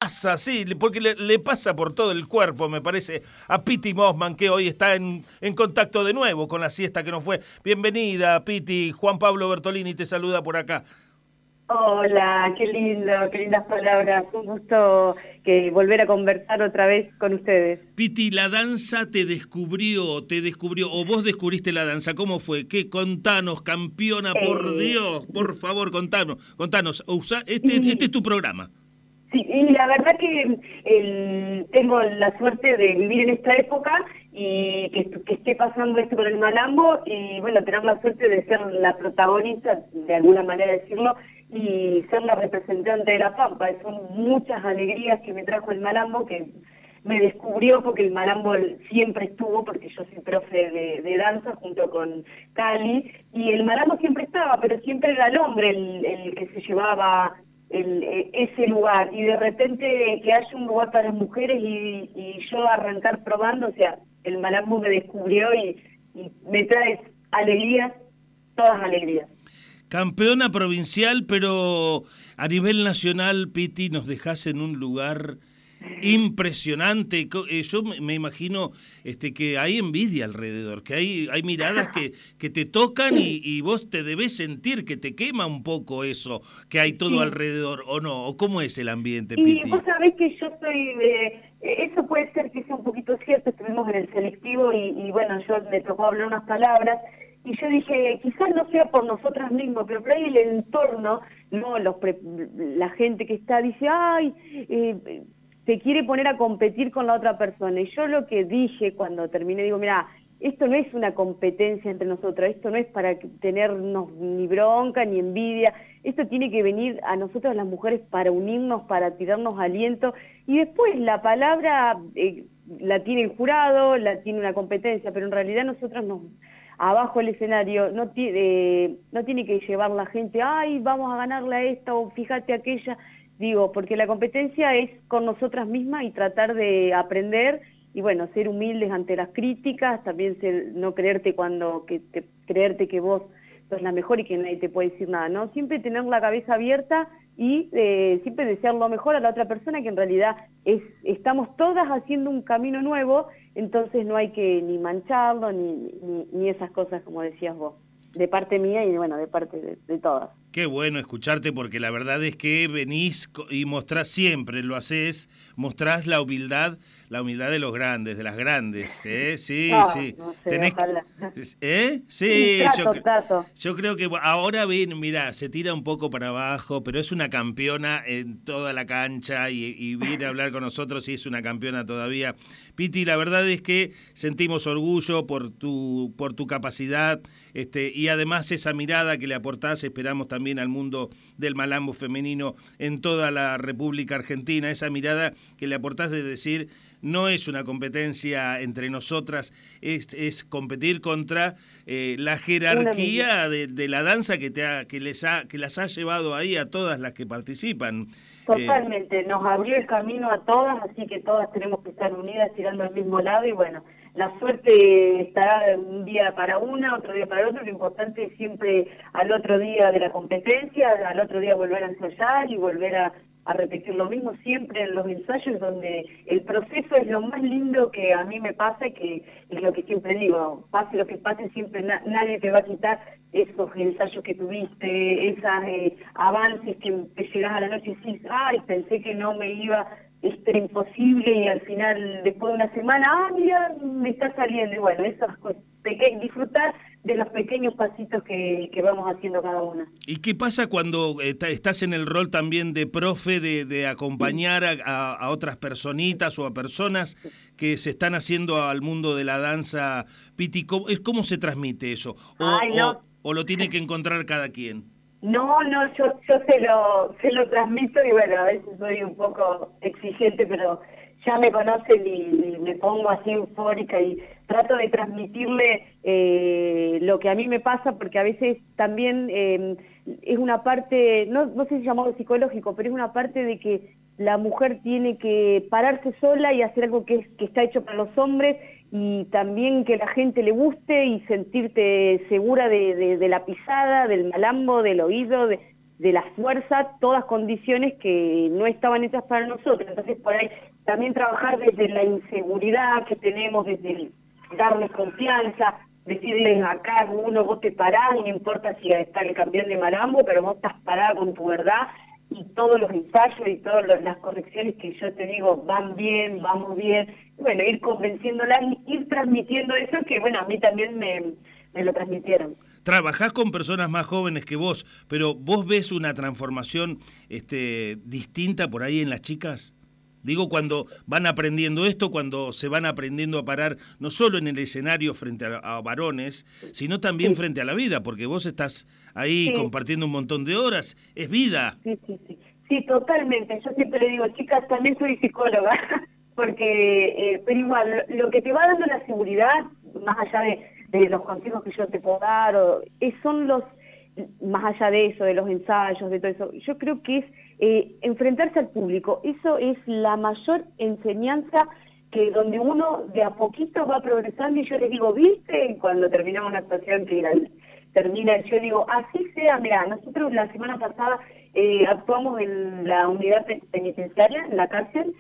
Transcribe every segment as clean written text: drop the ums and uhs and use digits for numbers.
pasa, sí, porque le pasa por todo el cuerpo, me parece, a Piti Mossman, que hoy está en contacto de nuevo con la siesta que nos fue. Bienvenida, Piti. Juan Pablo Bertolini te saluda por acá. Hola, qué lindo, qué lindas palabras. Un gusto que volver a conversar otra vez con ustedes. Piti, la danza te descubrió, o vos descubriste la danza. ¿Cómo fue? ¿Qué? Contanos, campeona, por Eh, Dios, por favor, contanos. Este es y, tu programa. sí, y la verdad que tengo la suerte de vivir en esta época y que esté pasando esto con el malambo y bueno, tener la suerte de ser la protagonista, de alguna manera decirlo, y ser la representante de la Pampa. Son muchas alegrías que me trajo el malambo, que me descubrió porque el malambo siempre estuvo, porque yo soy profe de danza junto con Cali, y el malambo siempre estaba, pero siempre era el hombre el que se llevaba ese lugar, y de repente que haya un lugar para las mujeres y yo arrancar probando, o sea, el malambo me descubrió y me trae alegrías, todas alegrías. Campeona provincial, pero a nivel nacional, Piti, nos dejás en un lugar impresionante. Yo me imagino que hay envidia alrededor, que hay miradas que te tocan y vos te debés sentir que te quema un poco eso, que hay todo Sí. alrededor, ¿o no? ¿O cómo es el ambiente, Y Piti? vos sabés que yo soy, eso puede ser que sea un poquito cierto, estuvimos en el selectivo y bueno, yo me tocó hablar unas palabras y yo dije, quizás no sea por nosotras mismos, pero por ahí el entorno, no la gente que está, dice, ay, te quiere poner a competir con la otra persona. Y yo lo que dije cuando terminé, digo, mira, esto no es una competencia entre nosotras, esto no es para tenernos ni bronca ni envidia, esto tiene que venir a nosotras las mujeres para unirnos, para tirarnos aliento, y después la palabra la tiene el jurado, la tiene una competencia, pero en realidad nosotras nos, abajo del escenario, no tiene que llevar la gente, ay, vamos a ganarle a esta o fíjate aquella, digo, porque la competencia es con nosotras mismas y tratar de aprender y bueno, ser humildes ante las críticas, también no creerte creerte que vos sos la mejor y que nadie te puede decir nada, ¿no? Siempre tener la cabeza abierta y siempre desear lo mejor a la otra persona, que en realidad estamos todas haciendo un camino nuevo, entonces no hay que ni mancharlo, ni esas cosas como decías vos, de parte mía y bueno, de parte de todas. Qué bueno escucharte porque la verdad es que venís y mostrás siempre, lo haces, mostrás la humildad de los grandes, de las grandes, ¿eh? Sí, No, sí. no sé, ojalá. ¿Eh? Sí, Sí, trato. yo creo que ahora ven, mira, se tira un poco para abajo, pero es una campeona en toda la cancha y viene a hablar con nosotros y es una campeona todavía. Piti, la verdad es que sentimos orgullo por tu capacidad, y además esa mirada que le aportás, esperamos también al mundo del malambo femenino en toda la República Argentina, esa mirada que le aportás de decir, no es una competencia entre nosotras, es competir contra la Una misma. jerarquía de la danza que las ha llevado ahí a todas las que participan. Totalmente, nos abrió el camino a todas, así que todas tenemos que estar unidas tirando al mismo lado y bueno, la suerte estará un día para una, otro día para el otro, lo importante es siempre al otro día de la competencia, al otro día volver a ensayar y volver a repetir lo mismo siempre en los ensayos donde el proceso es lo más lindo que a mí me pasa y que es lo que siempre digo, pase lo que pase siempre nadie te va a quitar esos ensayos que tuviste, esos avances que te llegas a la noche y decís, ay, pensé que no me iba, esto era imposible y al final, después de una semana, mira, me está saliendo. Y bueno, esas cosas, disfrutar de los pequeños pasitos que vamos haciendo cada una. ¿Y qué pasa cuando estás en el rol también de profe, de acompañar a otras personitas o a personas que se están haciendo al mundo de la danza? Piti, ¿cómo se transmite eso? Ay, no. ¿O lo tiene que encontrar cada quien? No, yo se lo transmito y bueno, a veces soy un poco exigente, pero ya me conocen y me pongo así eufórica y trato de transmitirle lo que a mí me pasa, porque a veces también es una parte, no sé si llamarlo psicológico, pero es una parte de que la mujer tiene que pararse sola y hacer algo que está hecho para los hombres y también que la gente le guste y sentirte segura de la pisada, del malambo, del oído, de la fuerza, todas condiciones que no estaban hechas para nosotros. Entonces, por ahí, también trabajar desde la inseguridad que tenemos, desde darles confianza, decirles acá, uno, vos te parás, no importa si está el campeón de malambo, pero vos estás parada con tu verdad, y todos los ensayos y todas las correcciones que yo te digo van bien, vamos bien, bueno, ir convenciéndolas, ir transmitiendo eso que, bueno, a mí también me lo transmitieron. Trabajás con personas más jóvenes que vos, pero ¿vos ves una transformación distinta por ahí en las chicas? Digo, cuando van aprendiendo esto, cuando se van aprendiendo a parar, no solo en el escenario frente a varones, sino también frente a la vida, porque vos estás ahí compartiendo un montón de horas, es vida. Sí, totalmente. Yo siempre le digo, chicas, también soy psicóloga, porque, pero igual, lo que te va dando la seguridad, más allá de los consejos que yo te puedo dar, son los, más allá de eso, de los ensayos, de todo eso, yo creo que es enfrentarse al público. Eso es la mayor enseñanza, que donde uno de a poquito va progresando, y yo les digo, ¿viste? Cuando terminamos una actuación que termina, yo digo, así sea. Mira, nosotros la semana pasada actuamos en la unidad penitenciaria, en la cárcel,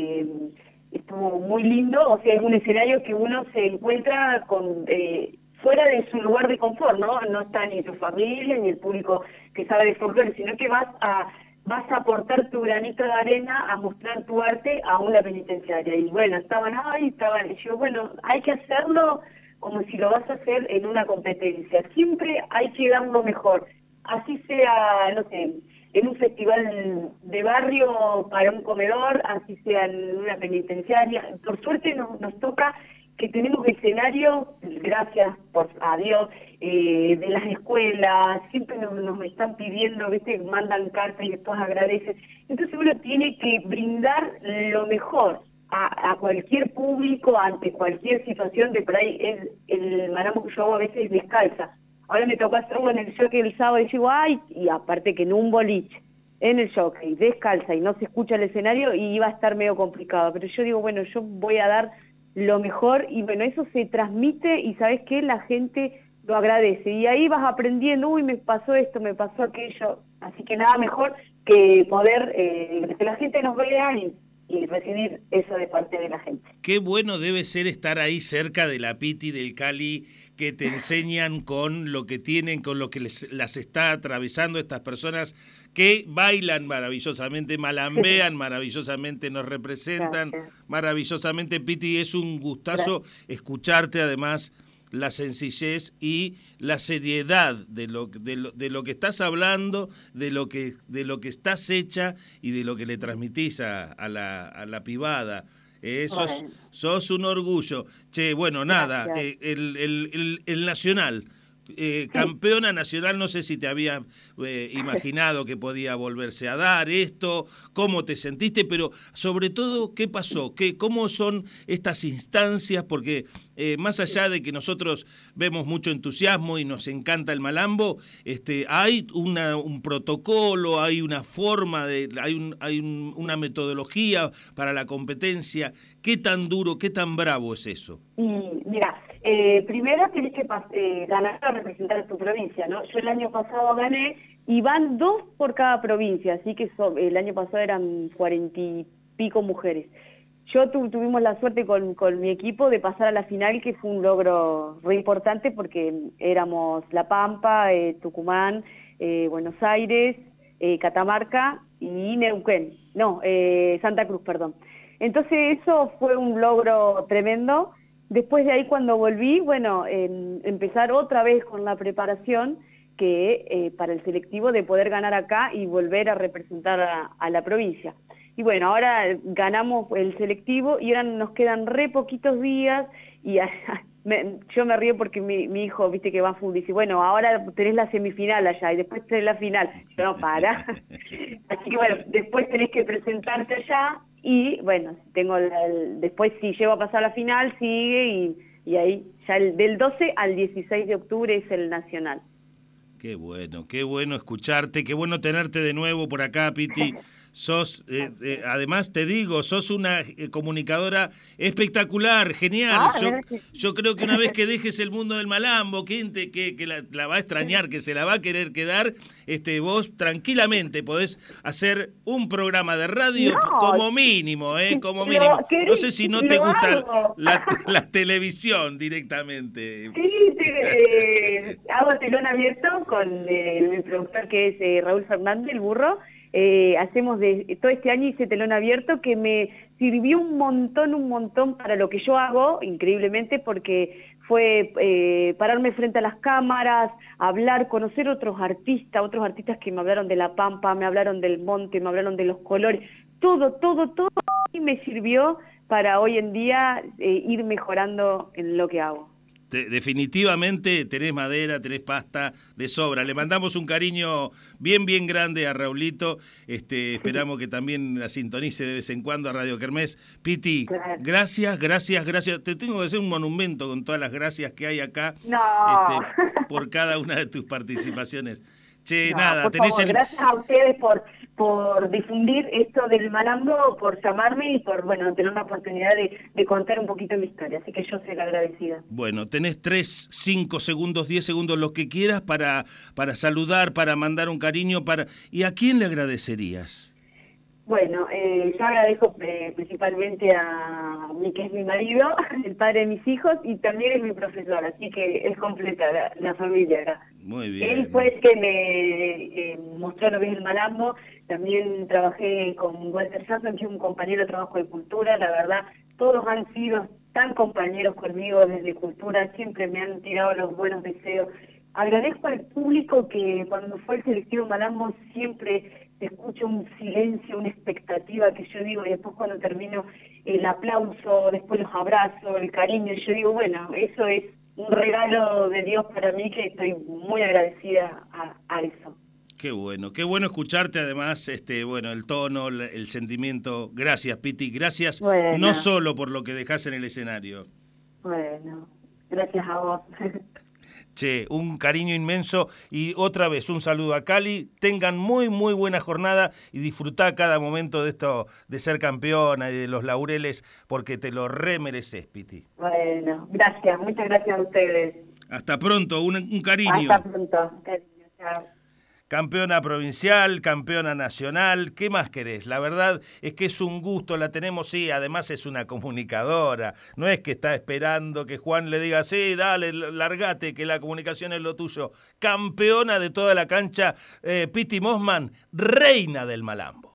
estuvo muy lindo, o sea, es un escenario que uno se encuentra con fuera de su lugar de confort, ¿no? No está ni tu familia, ni el público que sabe de folclore, sino que vas a aportar tu granito de arena a mostrar tu arte a una penitenciaria. Y bueno, estaban, y yo, bueno, hay que hacerlo como si lo vas a hacer en una competencia. Siempre hay que dar lo mejor. Así sea, no sé, en un festival de barrio para un comedor, así sea en una penitenciaria. Por suerte nos toca que tenemos escenario, gracias a Dios, de las escuelas, siempre nos están pidiendo, ¿viste? Mandan cartas y después agradecen. Entonces uno tiene que brindar lo mejor a cualquier público, ante cualquier situación. De por ahí el malambo que yo hago a veces descalza. Ahora me tocó hacerlo en el jockey el sábado y digo, y aparte que en un boliche, en el jockey, descalza y no se escucha el escenario, y iba a estar medio complicado. Pero yo digo, bueno, yo voy a dar lo mejor, y bueno, eso se transmite, y ¿sabes qué? La gente lo agradece, y ahí vas aprendiendo, me pasó esto, me pasó aquello, así que nada mejor que poder que la gente nos vea y recibir eso de parte de la gente. Qué bueno debe ser estar ahí cerca de la Piti, del Cali, que te enseñan con lo que tienen, con lo que las está atravesando estas personas que bailan maravillosamente, malambean maravillosamente, nos representan maravillosamente. Piti, es un gustazo escucharte, además, la sencillez y la seriedad de lo que estás hablando, de lo que estás hecha y de lo que le transmitís a la pibada. Sos un orgullo. Che, bueno, nada, el Nacional, campeona nacional, no sé si te había imaginado que podía volverse a dar esto, cómo te sentiste, pero sobre todo, ¿qué pasó? ¿Cómo son estas instancias? Porque más allá de que nosotros vemos mucho entusiasmo y nos encanta el malambo, hay un protocolo, hay una forma, hay una metodología para la competencia. ¿Qué tan duro, qué tan bravo es eso? Mira, primero tienes que ganar para representar a tu provincia, ¿no? Yo el año pasado gané, y van 2 por cada provincia, así que el año pasado eran 40 y pico mujeres. Yo tuvimos la suerte con mi equipo de pasar a la final, que fue un logro re importante, porque éramos La Pampa, Tucumán, Buenos Aires, Catamarca y Neuquén, Santa Cruz, perdón. Entonces eso fue un logro tremendo. Después de ahí, cuando volví, empezar otra vez con la preparación para el selectivo, de poder ganar acá y volver a representar a la provincia. Y bueno, ahora ganamos el selectivo y ahora nos quedan re poquitos días, y yo me río porque mi hijo, viste que va a fútbol, dice, bueno, ahora tenés la semifinal allá y después tenés la final. Yo, no, para. Así que bueno, después tenés que presentarte allá, y bueno, después si llego a pasar la final, sigue, y ahí ya del 12 al 16 de octubre es el Nacional. Qué bueno escucharte, qué bueno tenerte de nuevo por acá, Piti. sos, además te digo, sos una comunicadora espectacular, genial. Yo creo que una vez que dejes el mundo del malambo, que la va a extrañar, que se la va a querer quedar, vos tranquilamente podés hacer un programa de radio como mínimo, como mínimo. No sé si no te gusta la televisión directamente. Sí, hago telón abierto con mi productor que es Raúl Fernández, el burro. Hacemos todo este año hice telón abierto que me sirvió un montón para lo que yo hago, increíblemente, porque fue pararme frente a las cámaras, hablar, conocer otros artistas que me hablaron de La Pampa, me hablaron del monte, me hablaron de los colores, todo y me sirvió para hoy en día ir mejorando en lo que hago. Definitivamente tenés madera, tenés pasta de sobra. Le mandamos un cariño bien grande a Raulito. Esperamos que también la sintonice de vez en cuando a Radio Kermés. Piti, gracias. Te tengo que hacer un monumento con todas las gracias que hay acá por cada una de tus participaciones. Che, nada, tenés gracias a ustedes por difundir esto del malambo, por llamarme y por, tener una oportunidad de contar un poquito mi historia. Así que yo soy la agradecida. Bueno, tenés 3, 5 segundos, 10 segundos, lo que quieras para saludar, para mandar un cariño. ¿Y a quién le agradecerías? Bueno, yo agradezco principalmente a mí, que es mi marido, el padre de mis hijos, y también es mi profesor, así que es completa la familia acá. Muy bien. Él fue el que me mostró lo que es el malambo. También trabajé con Walter Jackson, que es un compañero de trabajo de cultura. La verdad, todos han sido tan compañeros conmigo desde cultura, siempre me han tirado los buenos deseos. Agradezco al público que cuando fue el selectivo malambo siempre te escucho un silencio, una expectativa que yo digo, y después cuando termino el aplauso, después los abrazos, el cariño, yo digo, eso es un regalo de Dios para mí, que estoy muy agradecida a eso. Qué bueno escucharte, además, el tono, el sentimiento. Gracias, Piti, gracias, no solo por lo que dejás en el escenario. Bueno, gracias a vos. Che, un cariño inmenso y otra vez un saludo a Cali. Tengan muy buena jornada y disfrutá cada momento de esto, de ser campeona y de los laureles, porque te lo remereces, Piti. Bueno, gracias, muchas gracias a ustedes. Hasta pronto, un cariño. Hasta pronto, cariño, chao. Campeona provincial, campeona nacional, ¿qué más querés? La verdad es que es un gusto, la tenemos, sí, además es una comunicadora, no es que está esperando que Juan le diga, sí, dale, largate, que la comunicación es lo tuyo. Campeona de toda la cancha, Piti Mossman, reina del malambo.